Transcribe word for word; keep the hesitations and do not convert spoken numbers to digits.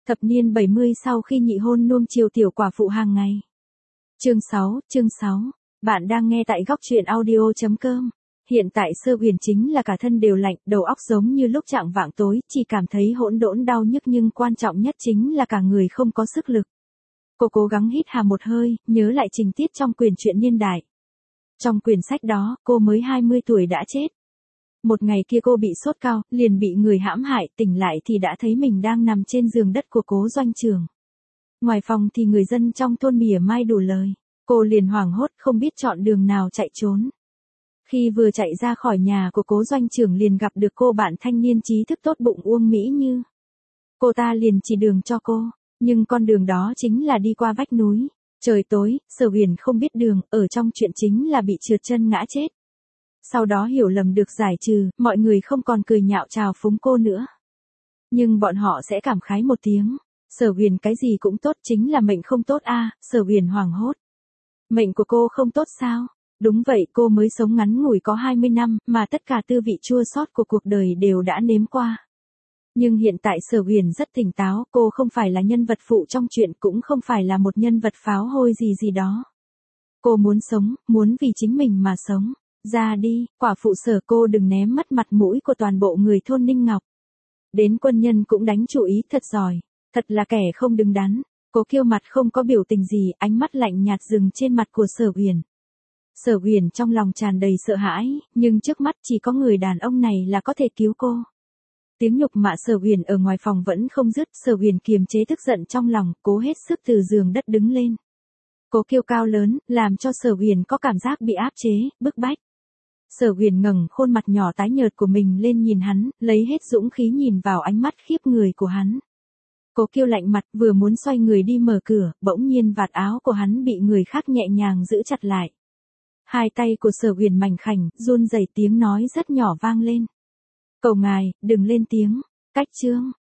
Thập niên bảy mươi sau khi nhị hôn nuông chiều tiểu quả phụ hàng ngày. Chương sáu, chương sáu. Bạn đang nghe tại góc truyện audio chấm com. Hiện tại Sơ Huyền chính là cả thân đều lạnh, đầu óc giống như lúc chạng vạng tối, chỉ cảm thấy hỗn độn đau nhức nhưng quan trọng nhất chính là cả người không có sức lực. Cô cố gắng hít hà một hơi, nhớ lại tình tiết trong quyển truyện niên đại. Trong quyển sách đó, cô mới hai mươi tuổi đã chết. Một ngày kia cô bị sốt cao, liền bị người hãm hại, tỉnh lại thì đã thấy mình đang nằm trên giường đất của Cố Doanh Trường. Ngoài phòng thì người dân trong thôn mỉa mai đủ lời, cô liền hoảng hốt không biết chọn đường nào chạy trốn. Khi vừa chạy ra khỏi nhà của Cố Doanh Trường liền gặp được cô bạn thanh niên trí thức tốt bụng Uông Mỹ Như. Cô ta liền chỉ đường cho cô, nhưng con đường đó chính là đi qua vách núi. Trời tối, Sở Huyền không biết đường, ở trong chuyện chính là bị trượt chân ngã chết. Sau đó hiểu lầm được giải trừ, mọi người không còn cười nhạo chào phúng cô nữa. Nhưng bọn họ sẽ cảm khái một tiếng, Sở Huyền cái gì cũng tốt, chính là mệnh không tốt a. À, Sở Huyền hoảng hốt. Mệnh của cô không tốt sao? Đúng vậy, cô mới sống ngắn ngủi có hai mươi năm, mà tất cả tư vị chua xót của cuộc đời đều đã nếm qua. Nhưng hiện tại Sở Huyền rất tỉnh táo, cô không phải là nhân vật phụ trong chuyện, cũng không phải là một nhân vật pháo hôi gì gì đó. Cô muốn sống, muốn vì chính mình mà sống. Ra đi, quả phụ Sở, cô đừng ném mất mặt mũi của toàn bộ người thôn Ninh Ngọc. Đến quân nhân cũng đánh chủ ý thật giỏi, thật là kẻ không đứng đắn. Cô kiêu mặt không có biểu tình gì, ánh mắt lạnh nhạt dừng trên mặt của Sở Huyền. Sở Huyền trong lòng tràn đầy sợ hãi, nhưng trước mắt chỉ có người đàn ông này là có thể cứu cô. Tiếng nhục mạ Sở Huyền ở ngoài phòng vẫn không dứt, Sở Huyền kiềm chế tức giận trong lòng, cố hết sức từ giường đất đứng lên. Cô kêu cao lớn, làm cho Sở Huyền có cảm giác bị áp chế, bức bách. Sở Huyền ngẩng khuôn mặt nhỏ tái nhợt của mình lên nhìn hắn, lấy hết dũng khí nhìn vào ánh mắt khiếp người của hắn. Cô kêu lạnh mặt, vừa muốn xoay người đi mở cửa, bỗng nhiên vạt áo của hắn bị người khác nhẹ nhàng giữ chặt lại. Hai tay của Sở Huyền mảnh khảnh, run rẩy, tiếng nói rất nhỏ vang lên. Cầu ngài, đừng lên tiếng. Cách chương.